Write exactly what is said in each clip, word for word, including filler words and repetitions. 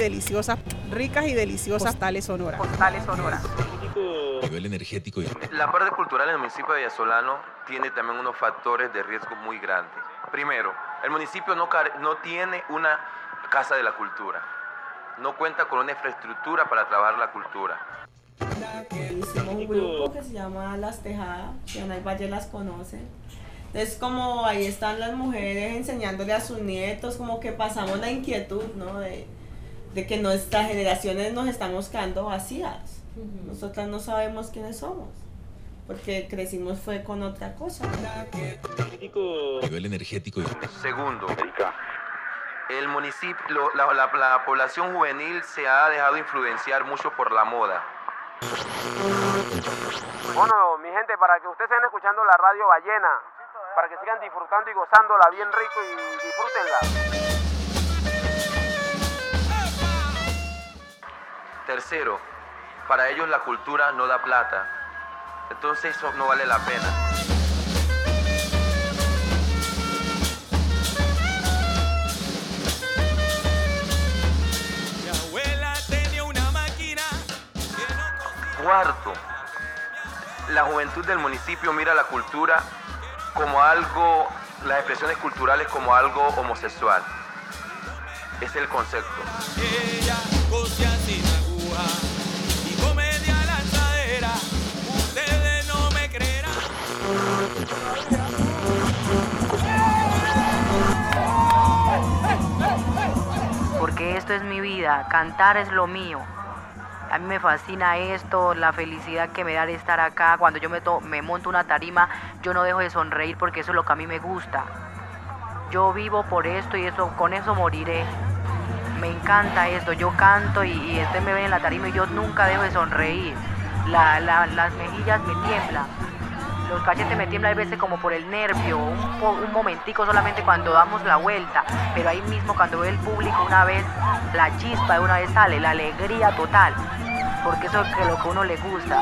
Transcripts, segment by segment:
deliciosas, ricas y deliciosas postales sonoras. Postales sonoras. Nivel energético. La parte cultural en el municipio de Vallasolano tiene también unos factores de riesgo muy grandes. Primero, el municipio no, no tiene una casa de la cultura, no cuenta con una infraestructura para trabajar la cultura. Hicimos un grupo que se llama Las Tejadas, que en el Valle las conocen. Entonces, como ahí están las mujeres enseñándole a sus nietos, como que pasamos la inquietud, ¿no? De, de que nuestras generaciones nos estamos quedando vacías. Uh-huh. Nosotras no sabemos quiénes somos, porque crecimos fue con otra cosa. Nivel energético. Segundo, el municipio, la, la, la población juvenil se ha dejado influenciar mucho por la moda. Bueno, mi gente, para que ustedes sigan escuchando la radio Ballena, para que sigan disfrutando y gozándola bien rico y disfrútenla. Tercero, para ellos la cultura no da plata, entonces eso no vale la pena. Cuarto, la juventud del municipio mira la cultura como algo, las expresiones culturales como algo homosexual. Ese es el concepto. Ella cose sin aguja y comedia lanzadera, ustedes no me creerán. Porque esto es mi vida, cantar es lo mío. A mí me fascina esto, la felicidad que me da de estar acá. Cuando yo me, to- me monto una tarima, yo no dejo de sonreír porque eso es lo que a mí me gusta. Yo vivo por esto y eso, con eso moriré. Me encanta esto, yo canto y, y este me ven en la tarima y yo nunca dejo de sonreír. La, la, las mejillas me tiemblan, los cachetes me tiemblan a veces como por el nervio, un, po- un momentico solamente cuando damos la vuelta, pero ahí mismo cuando veo el público una vez, la chispa de una vez sale, la alegría total, porque eso es lo que a uno le gusta.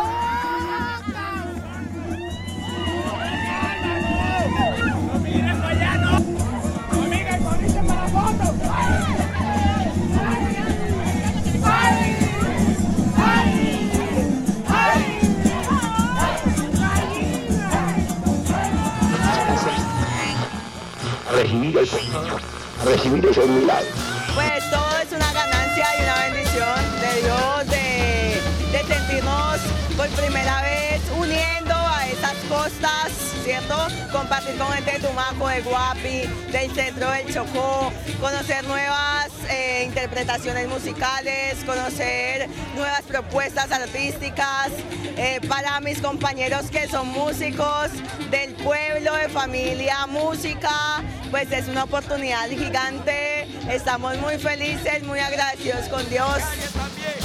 Recibir ese, recibir ese milagro. Pues todo es una ganancia y una bendición de Dios, de, de sentirnos por primera vez uniendo a esas costas, ¿cierto? Compartir con gente de Tumaco, de Guapi, del centro del Chocó, conocer nuevas eh, interpretaciones musicales, conocer nuevas propuestas artísticas, eh, para mis compañeros que son músicos del pueblo, de familia, música, pues es una oportunidad gigante, estamos muy felices, muy agradecidos con Dios.